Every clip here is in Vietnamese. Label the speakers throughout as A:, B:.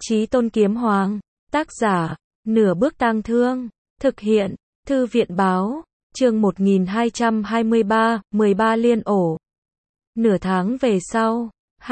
A: Chí Tôn Kiếm Hoàng, tác giả, Nửa Bước Tang Thương, thực hiện, Thư viện báo, chương 1223, 13 liên ổ. Nửa tháng về sau,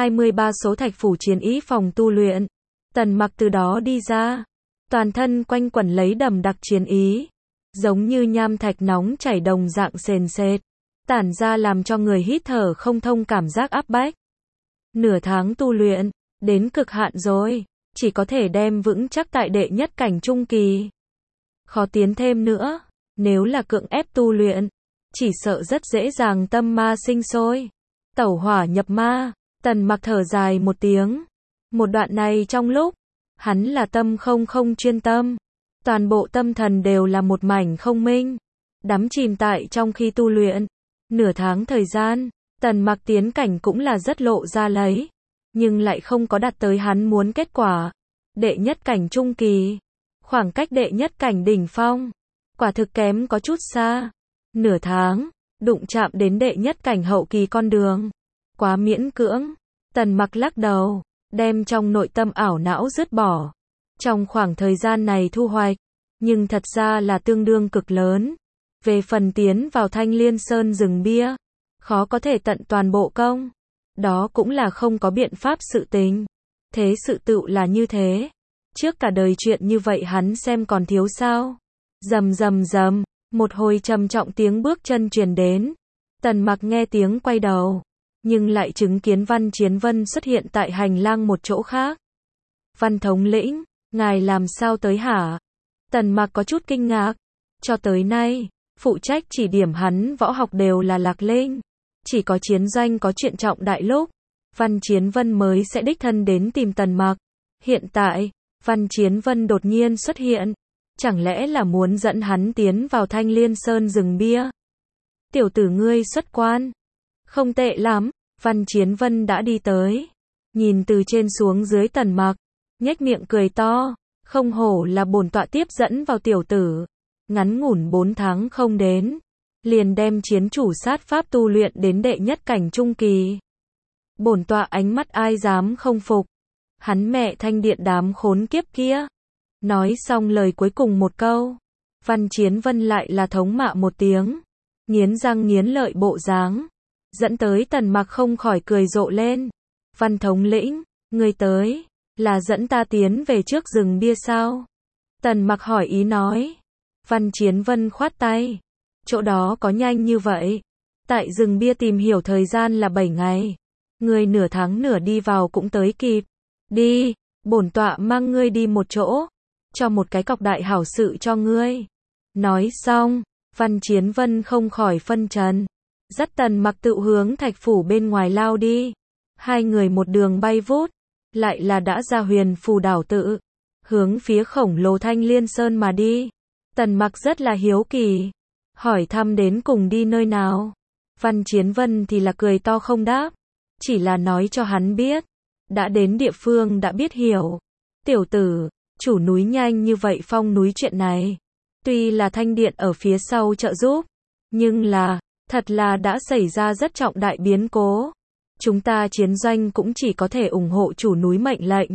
A: 23 số thạch phủ chiến ý phòng tu luyện, Tần Mặc từ đó đi ra, toàn thân quanh quẩn lấy đầm đặc chiến ý, giống như nham thạch nóng chảy đồng dạng sền sệt, tản ra làm cho người hít thở không thông cảm giác áp bách. Nửa tháng tu luyện, đến cực hạn rồi, chỉ có thể đem vững chắc tại đệ nhất cảnh trung kỳ. Khó tiến thêm nữa, nếu là cưỡng ép tu luyện, chỉ sợ rất dễ dàng tâm ma sinh sôi, tẩu hỏa nhập ma. Tần Mặc thở dài một tiếng. Một đoạn này trong lúc, hắn là tâm không chuyên tâm, toàn bộ tâm thần đều là một mảnh không minh, đắm chìm tại trong khi tu luyện. Nửa tháng thời gian, Tần Mặc tiến cảnh cũng là rất lộ ra lấy, nhưng lại không có đạt tới hắn muốn kết quả. Đệ nhất cảnh trung kỳ, khoảng cách đệ nhất cảnh đỉnh phong, quả thực kém có chút xa. Nửa tháng, đụng chạm đến đệ nhất cảnh hậu kỳ con đường, quá miễn cưỡng. Tần Mặc lắc đầu, đem trong nội tâm ảo não dứt bỏ. Trong khoảng thời gian này thu hoạch, nhưng thật ra là tương đương cực lớn. Về phần tiến vào Thanh Liên Sơn rừng bia, khó có thể tận toàn bộ công. Đó cũng là không có biện pháp sự tình. Thế sự tự là như thế. Trước cả đời chuyện như vậy hắn xem còn thiếu sao. Rầm rầm rầm, một hồi trầm trọng tiếng bước chân truyền đến. Tần Mặc nghe tiếng quay đầu, nhưng lại chứng kiến Văn Chiến Vân xuất hiện tại hành lang một chỗ khác. Văn thống lĩnh, ngài làm sao tới hả? Tần Mặc có chút kinh ngạc. Cho tới nay, phụ trách chỉ điểm hắn võ học đều là Lạc Linh. Chỉ có chiến doanh có chuyện trọng đại lúc, Văn Chiến Vân mới sẽ đích thân đến tìm Tần Mặc. Hiện tại, Văn Chiến Vân đột nhiên xuất hiện. Chẳng lẽ là muốn dẫn hắn tiến vào Thanh Liên Sơn rừng bia? Tiểu tử ngươi xuất quan. Không tệ lắm, Văn Chiến Vân đã đi tới. Nhìn từ trên xuống dưới Tần Mặc, nhếch miệng cười to. Không hổ là bổn tọa tiếp dẫn vào tiểu tử. Ngắn ngủn 4 tháng không đến, liền đem chiến chủ sát pháp tu luyện đến đệ nhất cảnh trung kỳ. Bổn tọa ánh mắt ai dám không phục. Hắn mẹ Thanh Điện đám khốn kiếp kia. Nói xong lời cuối cùng một câu, Văn Chiến Vân lại là thống mạ một tiếng, nghiến răng nghiến lợi bộ dáng, dẫn tới Tần Mặc không khỏi cười rộ lên. Văn thống lĩnh, ngươi tới, là dẫn ta tiến về trước rừng bia sao? Tần Mặc hỏi ý nói. Văn Chiến Vân khoát tay. Chỗ đó có nhanh như vậy? Tại rừng bia tìm hiểu thời gian là 7 ngày. Ngươi nửa tháng nửa đi vào cũng tới kịp. Đi, bổn tọa mang ngươi đi một chỗ, cho một cái cọc đại hảo sự cho ngươi. Nói xong, Văn Chiến Vân không khỏi phân trần, dắt Tần Mặc tự hướng thạch phủ bên ngoài lao đi. Hai người một đường bay vút, lại là đã ra Huyền Phù đảo tự, hướng phía khổng lồ Thanh Liên Sơn mà đi. Tần Mặc rất là hiếu kỳ, hỏi thăm đến cùng đi nơi nào. Văn Chiến Vân thì là cười to không đáp, chỉ là nói cho hắn biết, đã đến địa phương đã biết hiểu. Tiểu tử, chủ núi nhanh như vậy phong núi chuyện này, tuy là Thanh Điện ở phía sau trợ giúp, nhưng là, thật là đã xảy ra rất trọng đại biến cố. Chúng ta chiến doanh cũng chỉ có thể ủng hộ chủ núi mệnh lệnh.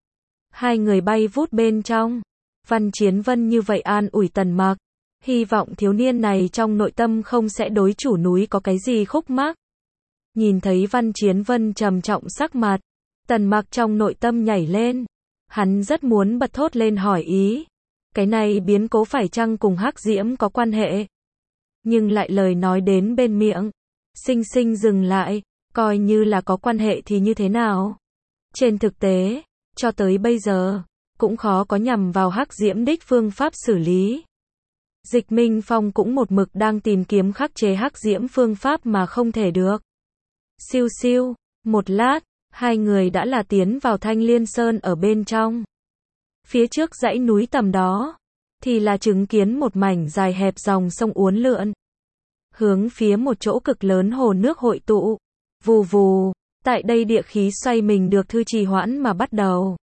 A: Hai người bay vút bên trong. Văn Chiến Vân như vậy an ủi Tần Mặc, hy vọng thiếu niên này trong nội tâm không sẽ đối chủ núi có cái gì khúc mắc. Nhìn thấy Văn Chiến Vân trầm trọng sắc mặt, Tần Mặc trong nội tâm nhảy lên. Hắn rất muốn bật thốt lên hỏi ý. Cái này biến cố phải chăng cùng Hắc Diễm có quan hệ? Nhưng lại lời nói đến bên miệng, xinh xinh dừng lại, coi như là có quan hệ thì như thế nào? Trên thực tế, cho tới bây giờ, cũng khó có nhằm vào Hắc Diễm đích phương pháp xử lý. Dịch Minh Phong cũng một mực đang tìm kiếm khắc chế Hắc Diễm phương pháp mà không thể được. Siêu siêu, một lát, hai người đã là tiến vào Thanh Liên Sơn ở bên trong. Phía trước dãy núi tầm đó, thì là chứng kiến một mảnh dài hẹp dòng sông uốn lượn. Hướng phía một chỗ cực lớn hồ nước hội tụ. Vù vù, tại đây địa khí xoay mình được thư trì hoãn mà bắt đầu.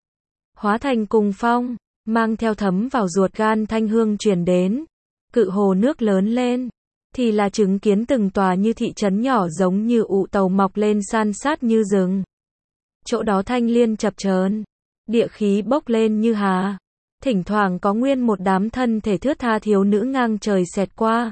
A: Hóa thành cùng phong, mang theo thấm vào ruột gan thanh hương truyền đến. Cự hồ nước lớn lên, thì là chứng kiến từng tòa như thị trấn nhỏ giống như ụ tàu mọc lên san sát như rừng. Chỗ đó thanh liên chập chờn, địa khí bốc lên như hà. Thỉnh thoảng có nguyên một đám thân thể thướt tha thiếu nữ ngang trời xẹt qua.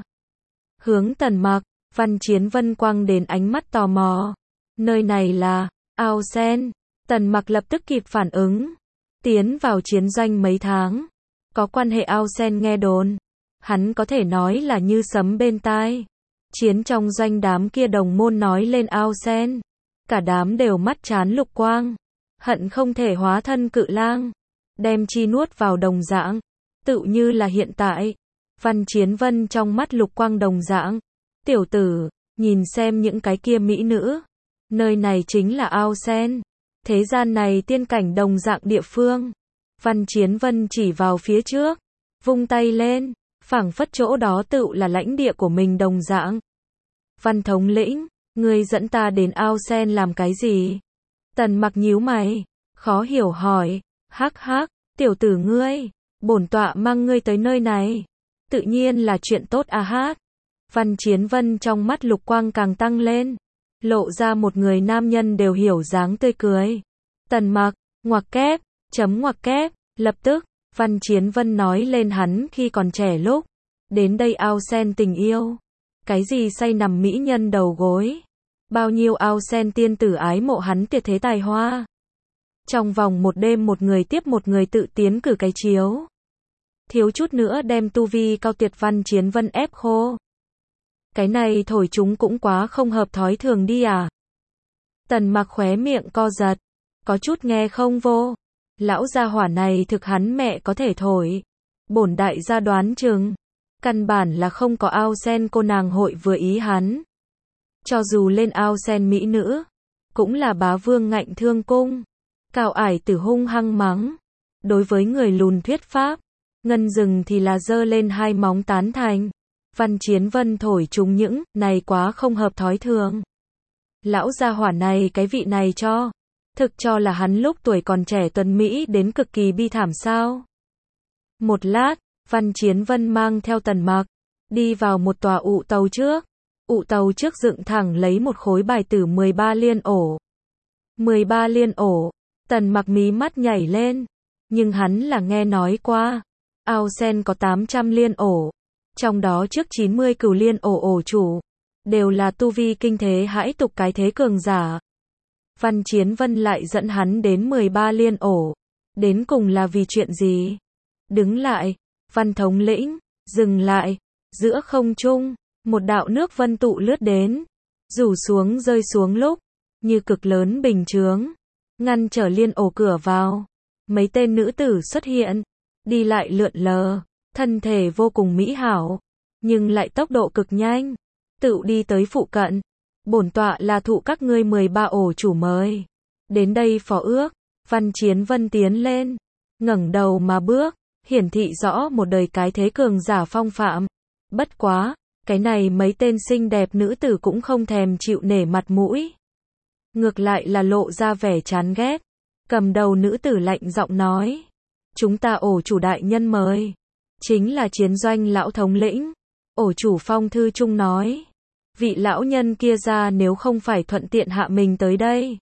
A: Hướng Tần Mặc, Văn Chiến Vân quăng đến ánh mắt tò mò. Nơi này là ao sen. Tần Mặc lập tức kịp phản ứng. Tiến vào chiến doanh mấy tháng. Có quan hệ ao sen nghe đồn. Hắn có thể nói là như sấm bên tai. Chiến trong doanh đám kia đồng môn nói lên ao sen. Cả đám đều mắt chán lục quang. Hận không thể hóa thân cự lang. Đem chi nuốt vào đồng dạng. Tự như là hiện tại. Văn Chiến Vân trong mắt lục quang đồng dạng. Tiểu tử, nhìn xem những cái kia mỹ nữ. Nơi này chính là ao sen. Thế gian này tiên cảnh đồng dạng địa phương. Văn Chiến Vân chỉ vào phía trước. Vung tay lên. Phảng phất chỗ đó tự là lãnh địa của mình đồng dạng. Văn thống lĩnh, ngươi dẫn ta đến ao sen làm cái gì? Tần Mặc nhíu mày. Khó hiểu hỏi. Hắc hắc, tiểu tử ngươi. Bổn tọa mang ngươi tới nơi này. Tự nhiên là chuyện tốt à hát. Văn Chiến Vân trong mắt lục quang càng tăng lên. Lộ ra một người nam nhân đều hiểu dáng tươi cười. Tần Mặc, ngoặc kép, chấm ngoặc kép, lập tức, Văn Chiến Vân nói lên hắn khi còn trẻ lúc. Đến đây ao sen tình yêu. Cái gì say nằm mỹ nhân đầu gối. Bao nhiêu ao sen tiên tử ái mộ hắn tuyệt thế tài hoa. Trong vòng một đêm một người tiếp một người tự tiến cử cái chiếu. Thiếu chút nữa đem tu vi cao tuyệt Văn Chiến Vân ép khô. Cái này thổi chúng cũng quá không hợp thói thường đi à. Tần Mặc khóe miệng co giật. Có chút nghe không vô. Lão gia hỏa này thực hắn mẹ có thể thổi. Bổn đại gia đoán chừng. Căn bản là không có ao sen cô nàng hội vừa ý hắn. Cho dù lên ao sen mỹ nữ. Cũng là bá vương ngạnh thương cung. Cao ải tử hung hăng mắng. Đối với người lùn thuyết pháp. Ngân rừng thì là giơ lên hai móng tán thành. Văn Chiến Vân thổi chúng những này quá không hợp thói thường. Lão gia hỏa này cái vị này cho. Thực cho là hắn lúc tuổi còn trẻ tuấn Mỹ đến cực kỳ bi thảm sao. Một lát, Văn Chiến Vân mang theo Tần Mặc. Đi vào một tòa ụ tàu trước. Ụ tàu trước dựng thẳng lấy một khối bài tử 13 liên ổ. 13 liên ổ. Tần Mặc mí mắt nhảy lên. Nhưng hắn là nghe nói qua. Ao sen có 800 liên ổ. Trong đó trước 90 cửu liên ổ ổ chủ. Đều là tu vi kinh thế hãi tục cái thế cường giả. Văn Chiến Vân lại dẫn hắn đến 13 liên ổ. Đến cùng là vì chuyện gì? Đứng lại. Văn thống lĩnh. Dừng lại. Giữa không trung. Một đạo nước vân tụ lướt đến. Rủ xuống rơi xuống lúc. Như cực lớn bình chướng. Ngăn trở liên ổ cửa vào. Mấy tên nữ tử xuất hiện. Đi lại lượn lờ. Thân thể vô cùng mỹ hảo. Nhưng lại tốc độ cực nhanh. Tự đi tới phụ cận. Bổn tọa là thụ các ngươi 13 ổ chủ mời. Đến đây phó ước. Văn Chiến Vân tiến lên. Ngẩng đầu mà bước. Hiển thị rõ một đời cái thế cường giả phong phạm. Bất quá. Cái này mấy tên xinh đẹp nữ tử cũng không thèm chịu nể mặt mũi. Ngược lại là lộ ra vẻ chán ghét. Cầm đầu nữ tử lạnh giọng nói. Chúng ta ổ chủ đại nhân mời. Chính là chiến doanh lão thống lĩnh. Ổ chủ Phong Thư Trung nói. Vị lão nhân kia ra nếu không phải thuận tiện hạ mình tới đây.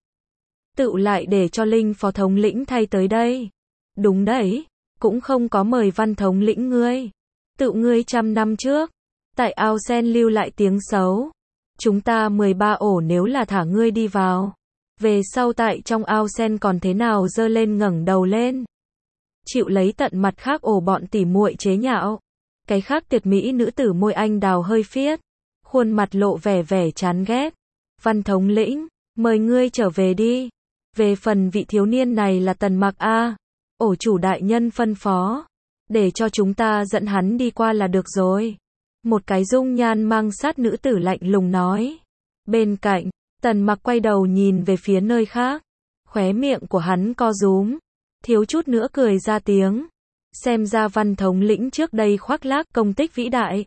A: Tự lại để cho Linh phó thống lĩnh thay tới đây. Đúng đấy. Cũng không có mời Văn thống lĩnh ngươi. Tự ngươi 100 năm trước. Tại ao sen lưu lại tiếng xấu. Chúng ta 13 ổ nếu là thả ngươi đi vào. Về sau tại trong ao sen còn thế nào dơ lên ngẩng đầu lên. Chịu lấy tận mặt khác ổ bọn tỉ muội chế nhạo. Cái khác tuyệt mỹ nữ tử môi anh đào hơi phiết. Khuôn mặt lộ vẻ vẻ chán ghét. Văn thống lĩnh, mời ngươi trở về đi. Về phần vị thiếu niên này là Tần Mặc A. Ổ chủ đại nhân phân phó. Để cho chúng ta dẫn hắn đi qua là được rồi. Một cái dung nhan mang sát nữ tử lạnh lùng nói. Bên cạnh, Tần Mặc quay đầu nhìn về phía nơi khác. Khóe miệng của hắn co rúm. Thiếu chút nữa cười ra tiếng. Xem ra Văn thống lĩnh trước đây khoác lác công tích vĩ đại.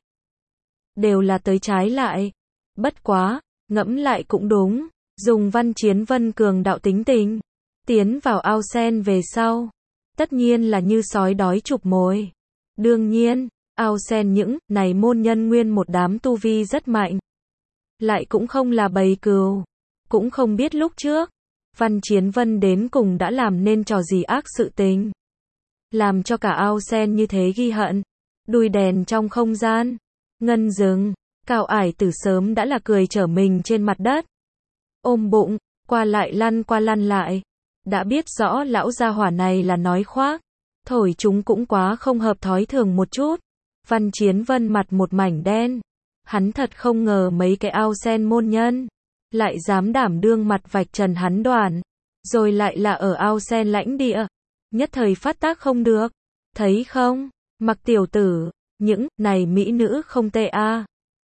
A: Đều là tới trái lại. Bất quá, ngẫm lại cũng đúng. Dùng Văn Chiến Vân cường đạo tính tình. Tiến vào ao sen về sau. Tất nhiên là như sói đói chụp mồi. Đương nhiên, ao sen những này môn nhân nguyên một đám tu vi rất mạnh. Lại cũng không là bầy cừu. Cũng không biết lúc trước. Văn Chiến Vân đến cùng đã làm nên trò gì ác sự tình, làm cho cả ao sen như thế ghi hận. Đuôi đèn trong không gian, ngân rừng, Cao Ải Tử sớm đã là cười trở mình trên mặt đất. Ôm bụng, qua lăn lại. Đã biết rõ lão gia hỏa này là nói khoác, thổi chúng cũng quá không hợp thói thường một chút. Văn Chiến Vân mặt một mảnh đen. Hắn thật không ngờ mấy cái ao sen môn nhân lại dám đảm đương mặt vạch trần hắn đoàn, rồi lại là ở ao sen lãnh địa. Nhất thời phát tác không được. Thấy không, Mặc tiểu tử, những này mỹ nữ không tệ a.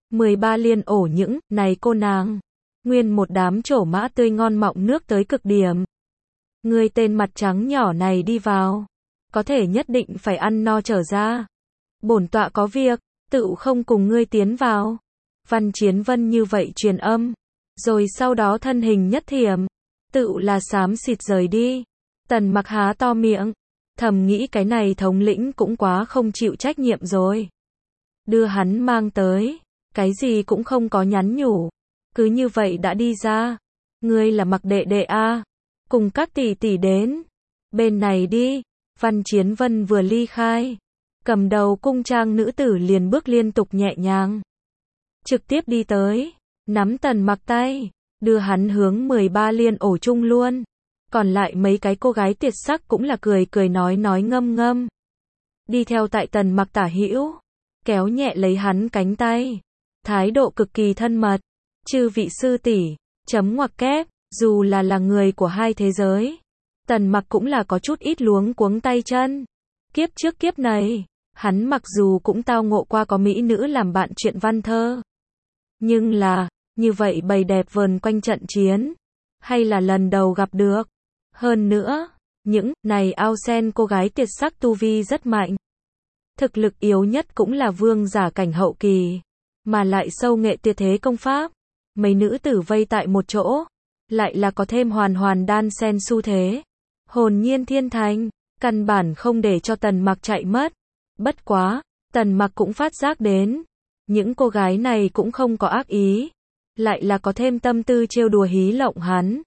A: 13 liên ổ những này cô nàng, nguyên một đám trổ mã tươi ngon mọng nước tới cực điểm. Người tên mặt trắng nhỏ này đi vào, có thể nhất định phải ăn no trở ra. Bổn tọa có việc, tựu không cùng ngươi tiến vào. Văn Chiến Vân như vậy truyền âm, rồi sau đó thân hình nhất thiểm, tựu là xám xịt rời đi. Tần Mặc há to miệng, thầm nghĩ cái này thống lĩnh cũng quá không chịu trách nhiệm rồi. Đưa hắn mang tới, cái gì cũng không có nhắn nhủ, cứ như vậy đã đi ra. Ngươi là Mặc đệ đệ a, cùng các tỷ tỷ đến bên này đi. Văn Chiến Vân vừa ly khai, cầm đầu cung trang nữ tử liền bước liên tục nhẹ nhàng, trực tiếp đi tới, nắm Tần Mặc tay, đưa hắn hướng 13 liên ổ chung luôn. Còn lại mấy cái cô gái tiệt sắc cũng là cười cười nói ngâm ngâm, đi theo tại Tần Mặc tả hữu, kéo nhẹ lấy hắn cánh tay, thái độ cực kỳ thân mật. Chư vị sư tỷ, chấm ngoặc kép, dù là người của hai thế giới, Tần Mặc cũng là có chút ít luống cuống tay chân. Kiếp trước kiếp này, hắn mặc dù cũng tao ngộ qua có mỹ nữ làm bạn chuyện văn thơ, nhưng là, như vậy bầy đẹp vờn quanh trận chiến, hay là lần đầu gặp được. Hơn nữa, những này ao sen cô gái tiệt sắc tu vi rất mạnh. Thực lực yếu nhất cũng là vương giả cảnh hậu kỳ, mà lại sâu nghệ tuyệt thế công pháp. Mấy nữ tử vây tại một chỗ, lại là có thêm hoàn đan sen xu thế. Hồn nhiên thiên thành, căn bản không để cho Tần Mặc chạy mất. Bất quá, Tần Mặc cũng phát giác đến, những cô gái này cũng không có ác ý, lại là có thêm tâm tư trêu đùa hí lộng hắn.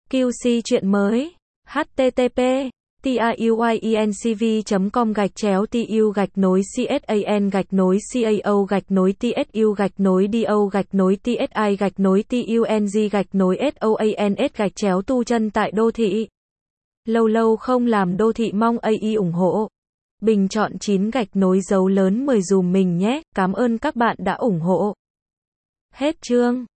A: QC chuyện mới, http://TIUYENCV.com/CSAN-TU-TSU-TUNG-TSU-TSU chân tại đô thị. Lâu lâu không làm đô thị mong AI ủng hộ. Bình chọn 9 dấu lớn 10 dùm mình nhé, cảm ơn các bạn đã ủng hộ. Hết chương.